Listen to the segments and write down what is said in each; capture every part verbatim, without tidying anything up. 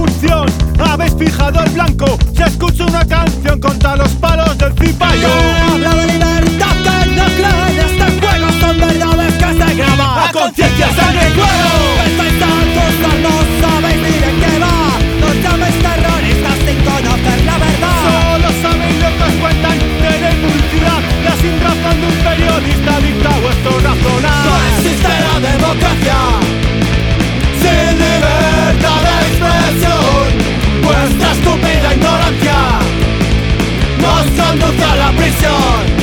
revolución habéis fijado el blanco. Se escucha una canción contra los palos del cipayo. Habla de libertad que no cree en este juego, son verdades que se graban a conciencia, sangre y fuego. Estáis tan no sabéis ni de qué va. No llaméis terroristas sin conocer la verdad. Solo sabéis lo que os cuentan, tenéis publicidad. La sin razón de un periodista dicta vuestro razonar. No existe la democracia sin libertad de expresión. Vuestra estúpida ignorancia nos conduce a la prisión.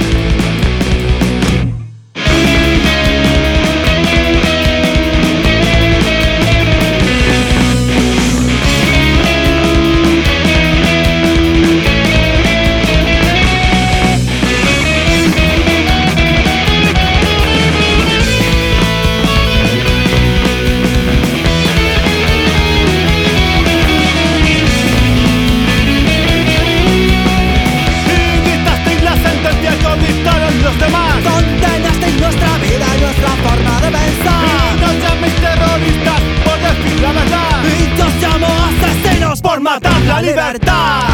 Los demás condenasteis nuestra vida y nuestra forma de pensar. Y nos llaméis terroristas por decir la verdad. Y os llamo asesinos por matar la libertad.